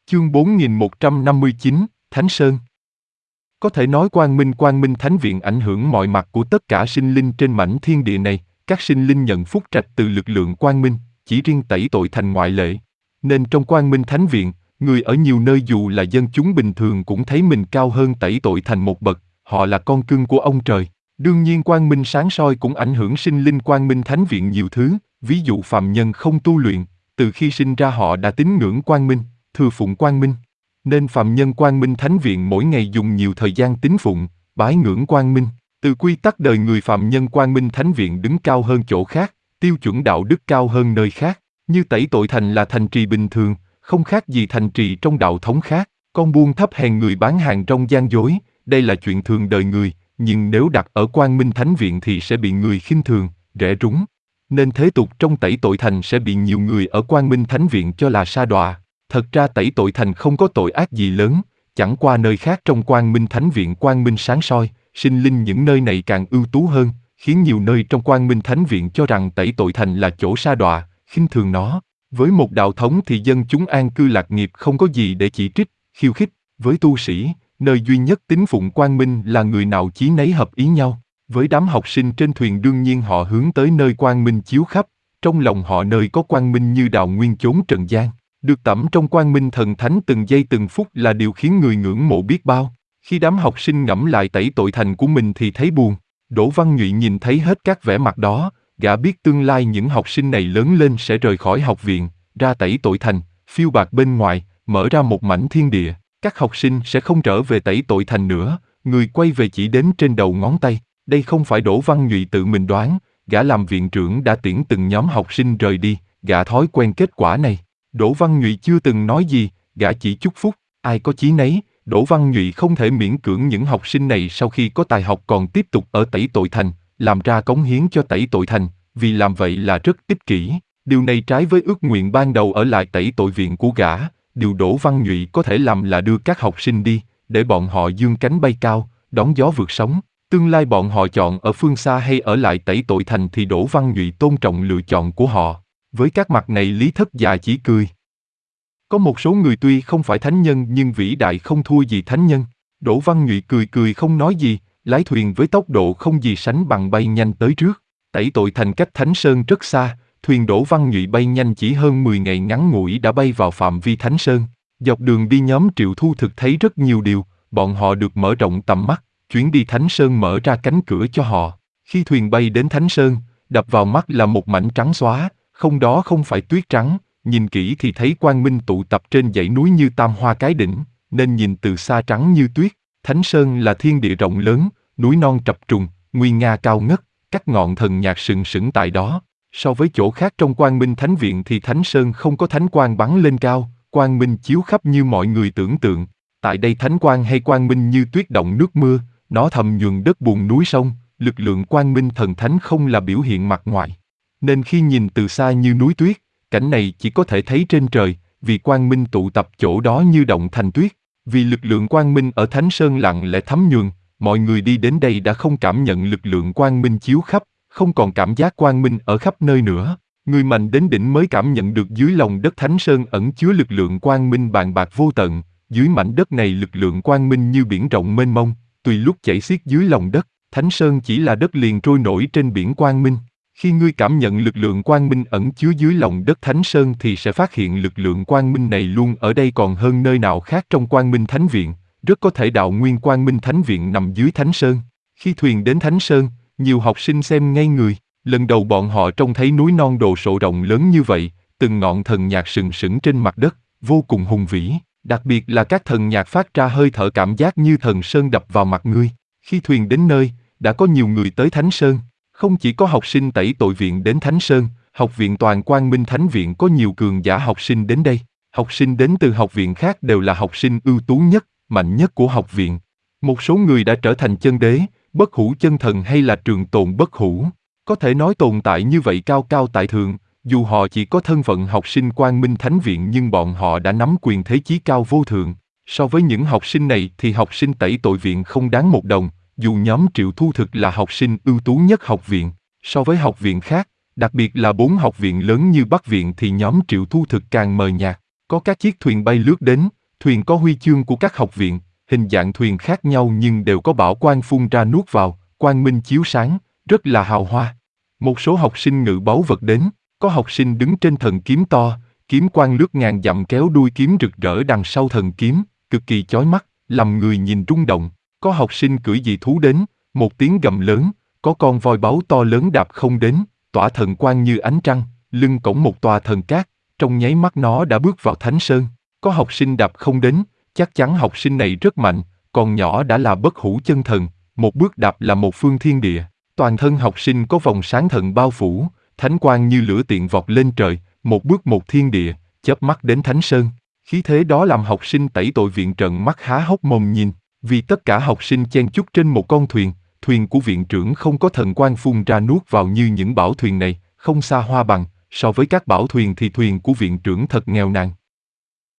Chương 4159, Thánh Sơn. Có thể nói Quang Minh Thánh Viện ảnh hưởng mọi mặt của tất cả sinh linh trên mảnh thiên địa này, các sinh linh nhận phúc trạch từ lực lượng Quang Minh, chỉ riêng tẩy tội thành ngoại lệ. Nên trong Quang Minh Thánh Viện, người ở nhiều nơi dù là dân chúng bình thường cũng thấy mình cao hơn tẩy tội thành một bậc, họ là con cưng của ông trời. Đương nhiên Quang Minh sáng soi cũng ảnh hưởng sinh linh Quang Minh Thánh Viện nhiều thứ, ví dụ phàm nhân không tu luyện, từ khi sinh ra họ đã tín ngưỡng Quang Minh, thừa phụng Quang Minh. Nên phàm nhân Quang Minh Thánh Viện mỗi ngày dùng nhiều thời gian tín phụng, bái ngưỡng Quang Minh. Từ quy tắc đời người phàm nhân Quang Minh Thánh Viện đứng cao hơn chỗ khác, tiêu chuẩn đạo đức cao hơn nơi khác. Như tẩy tội thành là thành trì bình thường, không khác gì thành trì trong đạo thống khác. Con buôn thấp hèn người bán hàng rong gian dối, đây là chuyện thường đời người, nhưng nếu đặt ở Quang Minh Thánh Viện thì sẽ bị người khinh thường, rẻ rúng. Nên thế tục trong tẩy tội thành sẽ bị nhiều người ở Quang Minh Thánh Viện cho là sa đọa. Thật ra tẩy tội thành không có tội ác gì lớn, chẳng qua nơi khác trong Quang Minh Thánh Viện Quang Minh sáng soi, sinh linh những nơi này càng ưu tú hơn, khiến nhiều nơi trong Quang Minh Thánh Viện cho rằng tẩy tội thành là chỗ sa đọa, khinh thường nó. Với một đạo thống thì dân chúng an cư lạc nghiệp không có gì để chỉ trích, khiêu khích. Với tu sĩ, nơi duy nhất tín phụng Quang Minh là người nào chí nấy hợp ý nhau. Với đám học sinh trên thuyền đương nhiên họ hướng tới nơi Quang Minh chiếu khắp, trong lòng họ nơi có Quang Minh như đào nguyên chốn trần gian. Được tẩm trong Quang Minh thần thánh từng giây từng phút là điều khiến người ngưỡng mộ biết bao. Khi đám học sinh ngẫm lại tẩy tội thành của mình thì thấy buồn. Đỗ Văn Nhụy nhìn thấy hết các vẻ mặt đó, gã biết tương lai những học sinh này lớn lên sẽ rời khỏi học viện, ra tẩy tội thành, phiêu bạt bên ngoài, mở ra một mảnh thiên địa. Các học sinh sẽ không trở về tẩy tội thành nữa, người quay về chỉ đếm trên đầu ngón tay. Đây không phải Đỗ Văn Nhụy tự mình đoán, gã làm viện trưởng đã tiễn từng nhóm học sinh rời đi, gã thói quen kết quả này. Đỗ Văn Nhụy chưa từng nói gì, gã chỉ chúc phúc, ai có chí nấy. Đỗ Văn Nhụy không thể miễn cưỡng những học sinh này sau khi có tài học còn tiếp tục ở tẩy tội thành, làm ra cống hiến cho tẩy tội thành, vì làm vậy là rất ích kỷ. Điều này trái với ước nguyện ban đầu ở lại tẩy tội viện của gã. Điều Đỗ Văn Nhụy có thể làm là đưa các học sinh đi, để bọn họ dương cánh bay cao, đón gió vượt sóng. Tương lai bọn họ chọn ở phương xa hay ở lại tẩy tội thành thì Đỗ Văn Nhụy tôn trọng lựa chọn của họ. Với các mặt này Lý Thất Dạ chỉ cười. Có một số người tuy không phải thánh nhân nhưng vĩ đại không thua gì thánh nhân. Đỗ Văn Nhụy cười không nói gì, lái thuyền với tốc độ không gì sánh bằng bay nhanh tới trước. Tẩy tội thành cách Thánh Sơn rất xa, thuyền Đỗ Văn Nhụy bay nhanh chỉ hơn 10 ngày ngắn ngủi đã bay vào phạm vi Thánh Sơn. Dọc đường đi nhóm Triệu Thu thực thấy rất nhiều điều, bọn họ được mở rộng tầm mắt, chuyến đi Thánh Sơn mở ra cánh cửa cho họ. Khi thuyền bay đến Thánh Sơn, đập vào mắt là một mảnh trắng xóa, không đó không phải tuyết trắng, nhìn kỹ thì thấy quang minh tụ tập trên dãy núi như tam hoa cái đỉnh, nên nhìn từ xa trắng như tuyết. Thánh Sơn là thiên địa rộng lớn, núi non trập trùng, nguy nga cao ngất, các ngọn thần nhạc sừng sững tại đó. So với chỗ khác trong Quang Minh Thánh Viện thì Thánh Sơn không có thánh quang bắn lên cao, quang minh chiếu khắp như mọi người tưởng tượng. Tại đây thánh quang hay quang minh như tuyết động nước mưa, nó thầm nhuần đất bùn núi sông, lực lượng quang minh thần thánh không là biểu hiện mặt ngoài. Nên khi nhìn từ xa như núi tuyết, cảnh này chỉ có thể thấy trên trời, vì quang minh tụ tập chỗ đó như động thành tuyết. Vì lực lượng quang minh ở Thánh Sơn lặng lẽ thấm nhuần, mọi người đi đến đây đã không cảm nhận lực lượng quang minh chiếu khắp, không còn cảm giác quang minh ở khắp nơi nữa. Người mạnh đến đỉnh mới cảm nhận được dưới lòng đất Thánh Sơn ẩn chứa lực lượng quang minh bàn bạc vô tận. Dưới mảnh đất này lực lượng quang minh như biển rộng mênh mông, tùy lúc chảy xiết dưới lòng đất. Thánh Sơn chỉ là đất liền trôi nổi trên biển quang minh. Khi ngươi cảm nhận lực lượng quang minh ẩn chứa dưới lòng đất Thánh Sơn thì sẽ phát hiện lực lượng quang minh này luôn ở đây còn hơn nơi nào khác trong Quang Minh Thánh Viện. Rất có thể đạo nguyên Quang Minh Thánh Viện nằm dưới Thánh Sơn. Khi thuyền đến Thánh Sơn, nhiều học sinh xem ngây người. Lần đầu bọn họ trông thấy núi non đồ sộ rộng lớn như vậy, từng ngọn thần nhạc sừng sững trên mặt đất, vô cùng hùng vĩ. Đặc biệt là các thần nhạc phát ra hơi thở cảm giác như thần sơn đập vào mặt ngươi. Khi thuyền đến nơi, đã có nhiều người tới Thánh Sơn. Không chỉ có học sinh tẩy tội viện đến Thánh Sơn, học viện toàn Quang Minh Thánh Viện có nhiều cường giả học sinh đến đây. Học sinh đến từ học viện khác đều là học sinh ưu tú nhất, mạnh nhất của học viện. Một số người đã trở thành chân đế, bất hủ chân thần hay là trường tồn bất hủ. Có thể nói tồn tại như vậy cao cao tại thượng, dù họ chỉ có thân phận học sinh Quang Minh Thánh Viện nhưng bọn họ đã nắm quyền thế chí cao vô thượng. So với những học sinh này thì học sinh tẩy tội viện không đáng một đồng, dù nhóm Triệu Thu thực là học sinh ưu tú nhất học viện. So với học viện khác, đặc biệt là 4 học viện lớn như Bắc Viện thì nhóm Triệu Thu thực càng mờ nhạt. Có các chiếc thuyền bay lướt đến, Thuyền có huy chương của các học viện, hình dạng thuyền khác nhau nhưng đều có bảo quang phun ra nuốt vào, quang minh chiếu sáng, rất là hào hoa. Một số học sinh ngự báu vật đến, có học sinh đứng trên thần kiếm to, kiếm quang lướt ngàn dặm kéo đuôi kiếm rực rỡ đằng sau thần kiếm, cực kỳ chói mắt, làm người nhìn rung động. Có học sinh cưỡi dị thú đến, một tiếng gầm lớn, có con voi báu to lớn đạp không đến, tỏa thần quang như ánh trăng, lưng cõng một tòa thần cát, trong nháy mắt nó đã bước vào Thánh Sơn. Có học sinh đạp không đến, chắc chắn học sinh này rất mạnh, còn nhỏ đã là bất hủ chân thần, một bước đạp là một phương thiên địa. Toàn thân học sinh có vòng sáng thần bao phủ, thánh quang như lửa tiện vọt lên trời, một bước một thiên địa, chớp mắt đến Thánh Sơn. Khí thế đó làm học sinh tẩy tội viện trợn mắt há hốc mồm nhìn, vì tất cả học sinh chen chúc trên một con thuyền, thuyền của viện trưởng không có thần quang phun ra nuốt vào như những bảo thuyền này, không xa hoa bằng, so với các bảo thuyền thì thuyền của viện trưởng thật nghèo nàn.